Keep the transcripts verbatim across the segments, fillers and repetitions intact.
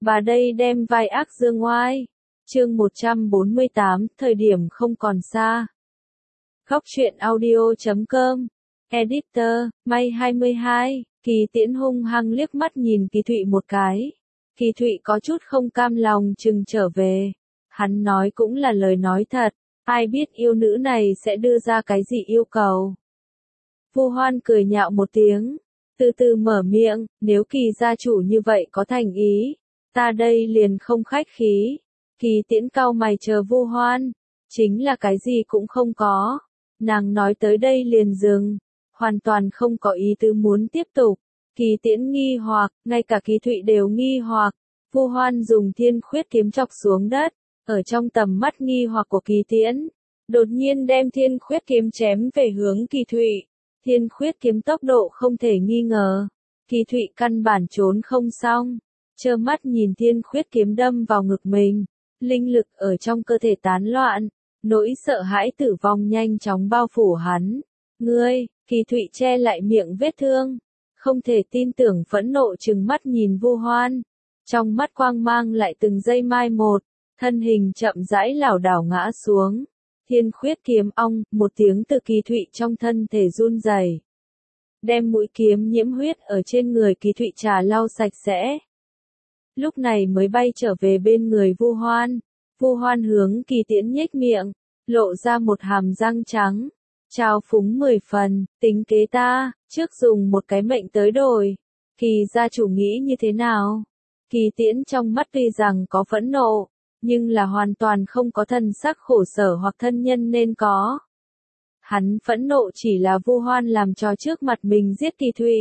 Bà đây đem vai ác dương oai. Chương một trăm bốn mươi tám, thời điểm không còn xa. Góc truyện audio chấm com. Editor, May hai mươi hai, Kỳ Tiễn hung hăng liếc mắt nhìn Kỳ Thụy một cái. Kỳ Thụy có chút không cam lòng chừng trở về. Hắn nói cũng là lời nói thật, ai biết yêu nữ này sẽ đưa ra cái gì yêu cầu. Vu Hoan cười nhạo một tiếng, từ từ mở miệng, nếu Kỳ gia chủ như vậy có thành ý, ta đây liền không khách khí. Kỳ Tiễn cau mày chờ Vu Hoan, chính là cái gì cũng không có. Nàng nói tới đây liền dừng, hoàn toàn không có ý tứ muốn tiếp tục. Kỳ Tiễn nghi hoặc, ngay cả Kỳ Thụy đều nghi hoặc. Vu Hoan dùng thiên khuyết kiếm chọc xuống đất, ở trong tầm mắt nghi hoặc của Kỳ Tiễn, đột nhiên đem thiên khuyết kiếm chém về hướng Kỳ Thụy. Thiên khuyết kiếm tốc độ không thể nghi ngờ, Kỳ Thụy căn bản trốn không xong, trơ mắt nhìn thiên khuyết kiếm đâm vào ngực mình, linh lực ở trong cơ thể tán loạn, nỗi sợ hãi tử vong nhanh chóng bao phủ hắn. Ngươi, Kỳ Thụy che lại miệng vết thương, không thể tin tưởng phẫn nộ trừng mắt nhìn Vu Hoan, trong mắt quang mang lại từng giây mai một, thân hình chậm rãi lảo đảo ngã xuống. Thiên khuyết kiếm ong, một tiếng từ Kỳ Thụy trong thân thể run rẩy, đem mũi kiếm nhiễm huyết ở trên người Kỳ Thụy trà lau sạch sẽ. Lúc này mới bay trở về bên người Vu Hoan. Vu Hoan hướng Kỳ Tiễn nhếch miệng, lộ ra một hàm răng trắng, trao phúng mười phần, tính kế ta, trước dùng một cái mệnh tới đổi. Kỳ gia chủ nghĩ như thế nào? Kỳ Tiễn trong mắt tuy rằng có phẫn nộ, nhưng là hoàn toàn không có thân sắc khổ sở hoặc thân nhân nên có. Hắn phẫn nộ chỉ là Vu Hoan làm cho trước mặt mình giết Kỳ Thụy.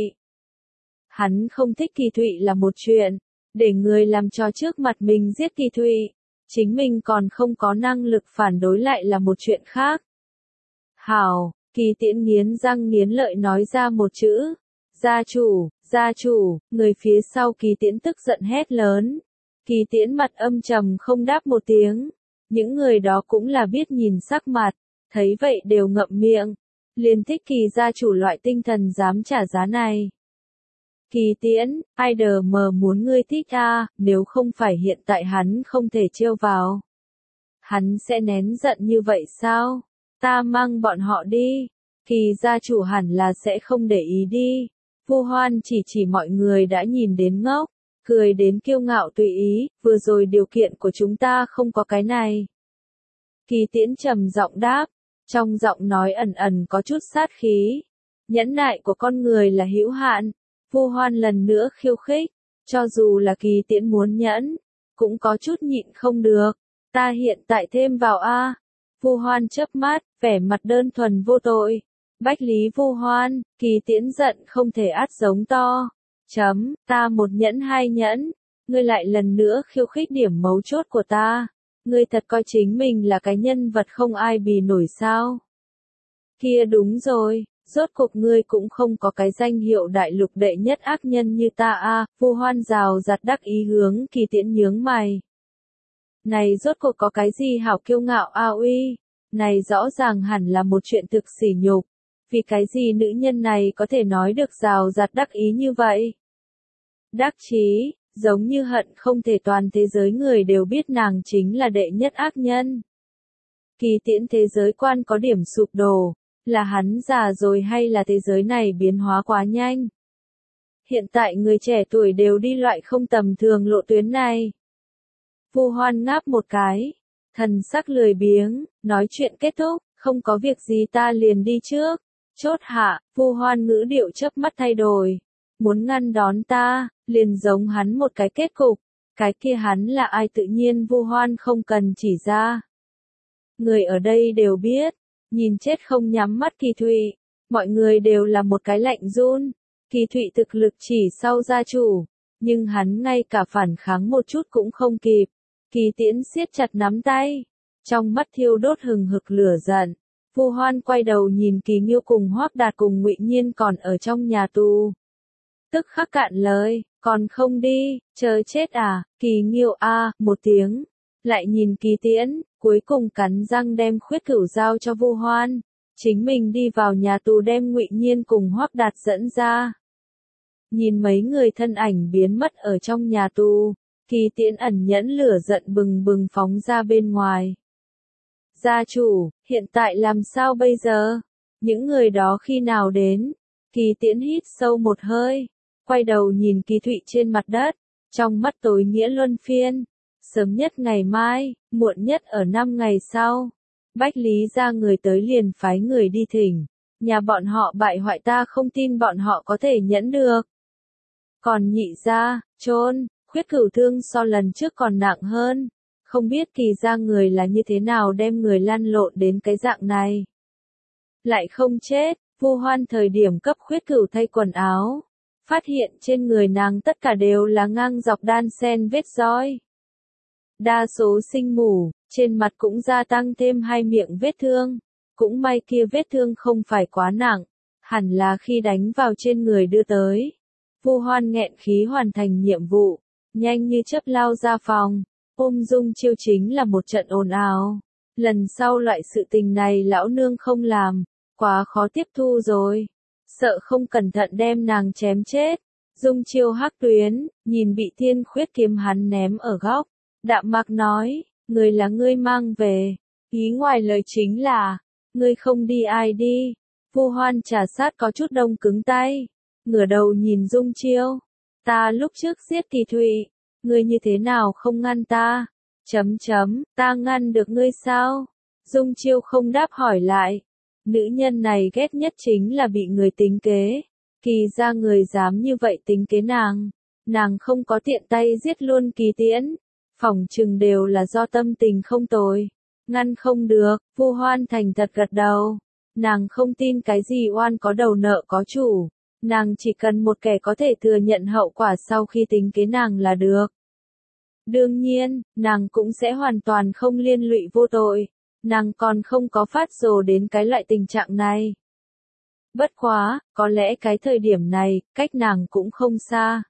Hắn không thích Kỳ Thụy là một chuyện, để người làm cho trước mặt mình giết Kỳ Thụy, chính mình còn không có năng lực phản đối lại là một chuyện khác. Hảo, Kỳ Tiễn nghiến răng nghiến lợi nói ra một chữ, gia chủ, gia chủ. Người phía sau Kỳ Tiễn tức giận hét lớn. Kỳ Tiễn mặt âm trầm không đáp một tiếng, những người đó cũng là biết nhìn sắc mặt, thấy vậy đều ngậm miệng, liền thích Kỳ gia chủ loại tinh thần dám trả giá này. Kỳ Tiễn, ai đờ mờ muốn ngươi thích a, nếu không phải hiện tại hắn không thể trêu vào. Hắn sẽ nén giận như vậy sao? Ta mang bọn họ đi. Kỳ gia chủ hẳn là sẽ không để ý đi. Vu Hoan chỉ chỉ mọi người đã nhìn đến ngốc, cười đến kiêu ngạo tùy ý, vừa rồi điều kiện của chúng ta không có cái này. Kỳ Tiễn trầm giọng đáp, trong giọng nói ẩn ẩn có chút sát khí. Nhẫn nại của con người là hữu hạn. Vu Hoan lần nữa khiêu khích, cho dù là Kỳ Tiễn muốn nhẫn, cũng có chút nhịn không được. Ta hiện tại thêm vào a. Vu Hoan chớp mắt, vẻ mặt đơn thuần vô tội. Bách lý Vu Hoan, Kỳ Tiễn giận không thể át giống to. Chấm, ta một nhẫn hai nhẫn, ngươi lại lần nữa khiêu khích điểm mấu chốt của ta. Ngươi thật coi chính mình là cái nhân vật không ai bì nổi sao? Kia đúng rồi, rốt cuộc ngươi cũng không có cái danh hiệu đại lục đệ nhất ác nhân như ta a. Vu Hoan rào rạt đắc ý hướng Kỳ Tiễn nhướng mày. Này rốt cuộc có cái gì hảo kiêu ngạo a uy? Này rõ ràng hẳn là một chuyện thực sỉ nhục. Vì cái gì nữ nhân này có thể nói được rào rạt đắc ý như vậy? Đắc chí, giống như hận không thể toàn thế giới người đều biết nàng chính là đệ nhất ác nhân. Kỳ Tiễn thế giới quan có điểm sụp đổ, là hắn già rồi hay là thế giới này biến hóa quá nhanh? Hiện tại người trẻ tuổi đều đi loại không tầm thường lộ tuyến này. Vu Hoan ngáp một cái, thần sắc lười biếng, nói chuyện kết thúc, không có việc gì ta liền đi trước. Chốt hạ, Vu Hoan ngữ điệu chớp mắt thay đổi. Muốn ngăn đón ta, liền giống hắn một cái kết cục. Cái kia hắn là ai tự nhiên Vu Hoan không cần chỉ ra. Người ở đây đều biết, nhìn chết không nhắm mắt Kỳ Thụy, mọi người đều là một cái lạnh run. Kỳ Thụy thực lực chỉ sau gia chủ, nhưng hắn ngay cả phản kháng một chút cũng không kịp. Kỳ Tiễn siết chặt nắm tay, trong mắt thiêu đốt hừng hực lửa giận. Vu Hoan quay đầu nhìn Kỳ Nghiêu cùng Hoắc Đạt cùng Ngụy Nhiên còn ở trong nhà tù. Tức khắc cạn lời, còn không đi, chờ chết à? Kỳ Nghiêu a một tiếng, lại nhìn Kỳ Tiễn, cuối cùng cắn răng đem khuyết cửu giao cho Vu Hoan, chính mình đi vào nhà tù đem Ngụy Nhiên cùng Hoắc Đạt dẫn ra. Nhìn mấy người thân ảnh biến mất ở trong nhà tù, Kỳ Tiễn ẩn nhẫn lửa giận bừng bừng phóng ra bên ngoài. Gia chủ, hiện tại làm sao bây giờ? Những người đó khi nào đến? Kỳ Tiễn hít sâu một hơi, quay đầu nhìn Kỳ Thụy trên mặt đất, trong mắt tối nghĩa luân phiên. Sớm nhất ngày mai, muộn nhất ở năm ngày sau. Bách Lý ra người tới liền phái người đi thỉnh. Nhà bọn họ bại hoại ta không tin bọn họ có thể nhẫn được. Còn nhị ra, chôn, Khuyết Cửu thương so lần trước còn nặng hơn. Không biết Kỳ ra người là như thế nào đem người lăn lộn đến cái dạng này. Lại không chết, Vu Hoan thời điểm cấp Khuyết Cửu thay quần áo. Phát hiện trên người nàng tất cả đều là ngang dọc đan sen vết roi. Đa số sinh mủ, trên mặt cũng gia tăng thêm hai miệng vết thương. Cũng may kia vết thương không phải quá nặng, hẳn là khi đánh vào trên người đưa tới. Vu Hoan nghẹn khí hoàn thành nhiệm vụ, nhanh như chớp lao ra phòng. Ôm Dung Chiêu chính là một trận ồn ào. Lần sau loại sự tình này lão nương không làm, quá khó tiếp thu rồi. Sợ không cẩn thận đem nàng chém chết. Dung Chiêu hắc tuyến, nhìn bị Thiên Khuyết kiếm hắn ném ở góc. Đạm mạc nói, người là ngươi mang về. Ý ngoài lời chính là, ngươi không đi ai đi. Vu Hoan trà sát có chút đông cứng tay. Ngửa đầu nhìn Dung Chiêu. Ta lúc trước giết Kỳ Thụy. Ngươi như thế nào không ngăn ta? Chấm chấm, ta ngăn được ngươi sao? Dung Chiêu không đáp hỏi lại. Nữ nhân này ghét nhất chính là bị người tính kế. Kỳ ra người dám như vậy tính kế nàng. Nàng không có tiện tay giết luôn Kỳ Tiễn. Phỏng chừng đều là do tâm tình không tồi. Ngăn không được, Vu Hoan thành thật gật đầu. Nàng không tin cái gì oan có đầu nợ có chủ. Nàng chỉ cần một kẻ có thể thừa nhận hậu quả sau khi tính kế nàng là được. Đương nhiên, nàng cũng sẽ hoàn toàn không liên lụy vô tội. Nàng còn không có phát rồ đến cái loại tình trạng này. Bất quá, có lẽ cái thời điểm này, cách nàng cũng không xa.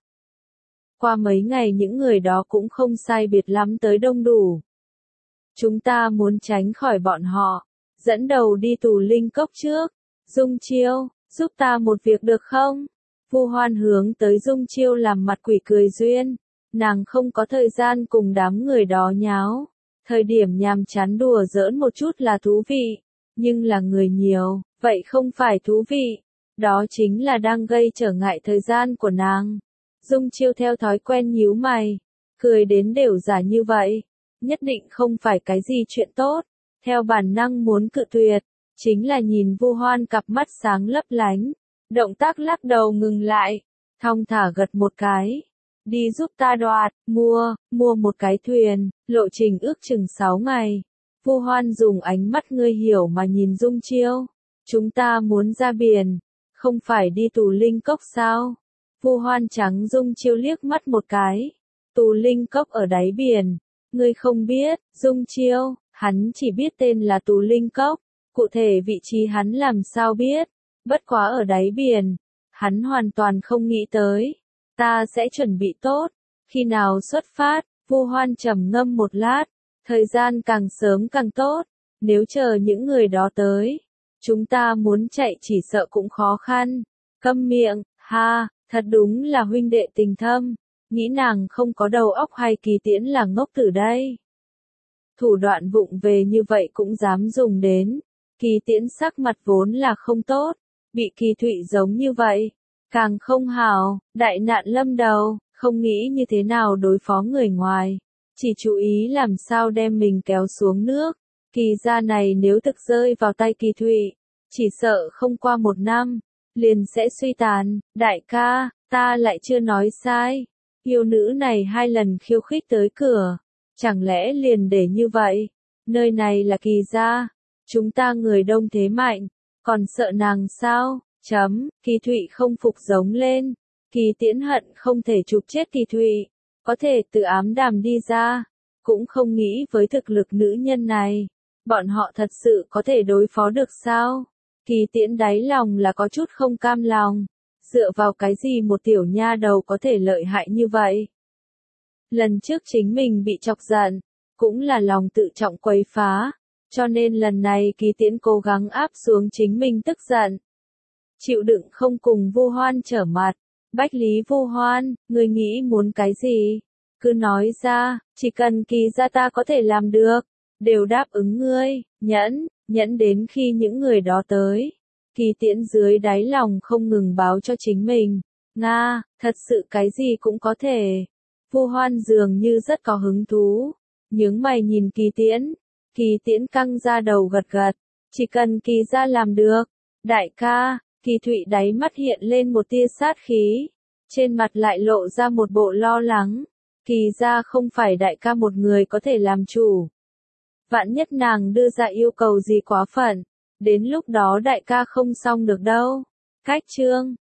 Qua mấy ngày những người đó cũng không sai biệt lắm tới đông đủ. Chúng ta muốn tránh khỏi bọn họ. Dẫn đầu đi tù linh cốc trước. Dung Chiêu, giúp ta một việc được không? Vu Hoan hướng tới Dung Chiêu làm mặt quỷ cười duyên. Nàng không có thời gian cùng đám người đó nháo. Thời điểm nhàm chán đùa giỡn một chút là thú vị. Nhưng là người nhiều, vậy không phải thú vị. Đó chính là đang gây trở ngại thời gian của nàng. Dung Chiêu theo thói quen nhíu mày. Cười đến đều giả như vậy. Nhất định không phải cái gì chuyện tốt. Theo bản năng muốn cự tuyệt. Chính là nhìn Vu Hoan cặp mắt sáng lấp lánh. Động tác lắc đầu ngừng lại. Thong thả gật một cái. Đi giúp ta đoạt, mua, mua một cái thuyền, lộ trình ước chừng sáu ngày. Vu Hoan dùng ánh mắt ngươi hiểu mà nhìn Dung Chiêu. Chúng ta muốn ra biển, không phải đi tù linh cốc sao? Vu Hoan trắng Dung Chiêu liếc mắt một cái. Tù linh cốc ở đáy biển. Ngươi không biết, Dung Chiêu, hắn chỉ biết tên là tù linh cốc. Cụ thể vị trí hắn làm sao biết. Bất quá ở đáy biển. Hắn hoàn toàn không nghĩ tới. Ta sẽ chuẩn bị tốt. Khi nào xuất phát, Vu Hoan trầm ngâm một lát. Thời gian càng sớm càng tốt. Nếu chờ những người đó tới. Chúng ta muốn chạy chỉ sợ cũng khó khăn. Câm miệng, ha, thật đúng là huynh đệ tình thâm. Nghĩ nàng không có đầu óc hay Kỳ Tiễn là ngốc tử đây. Thủ đoạn vụng về như vậy cũng dám dùng đến. Kỳ Tiễn sắc mặt vốn là không tốt. Bị Kỳ Thụy giống như vậy. Càng không hào, đại nạn lâm đầu, không nghĩ như thế nào đối phó người ngoài. Chỉ chú ý làm sao đem mình kéo xuống nước. Kỳ gia này nếu thực rơi vào tay Kỳ Thụy, chỉ sợ không qua một năm, liền sẽ suy tàn. Đại ca, ta lại chưa nói sai. Yêu nữ này hai lần khiêu khích tới cửa. Chẳng lẽ liền để như vậy? Nơi này là Kỳ gia. Chúng ta người đông thế mạnh. Còn sợ nàng sao? Chấm, Kỳ Thụy không phục giống lên. Kỳ Tiễn hận không thể chụp chết Kỳ Thụy. Có thể từ ám đàm đi ra. Cũng không nghĩ với thực lực nữ nhân này. Bọn họ thật sự có thể đối phó được sao? Kỳ Tiễn đáy lòng là có chút không cam lòng. Dựa vào cái gì một tiểu nha đầu có thể lợi hại như vậy? Lần trước chính mình bị chọc giận. Cũng là lòng tự trọng quấy phá. Cho nên lần này Kỳ Tiễn cố gắng áp xuống chính mình tức giận. Chịu đựng không cùng Vu Hoan trở mặt. Bách Lý Vu Hoan, ngươi nghĩ muốn cái gì? cứ nói ra, chỉ cần Kỳ gia ta có thể làm được, đều đáp ứng ngươi, nhẫn, nhẫn đến khi những người đó tới. Kỳ Tiễn dưới đáy lòng không ngừng báo cho chính mình, Nga, thật sự cái gì cũng có thể. Vu Hoan dường như rất có hứng thú, nhướng mày nhìn Kỳ Tiễn. Kỳ Tiễn căng ra đầu gật gật, chỉ cần Kỳ gia làm được. Đại ca, Kỳ Thụy đáy mắt hiện lên một tia sát khí, trên mặt lại lộ ra một bộ lo lắng. Kỳ gia không phải đại ca một người có thể làm chủ. Vạn nhất nàng đưa ra yêu cầu gì quá phận, đến lúc đó đại ca không xong được đâu. Cách chương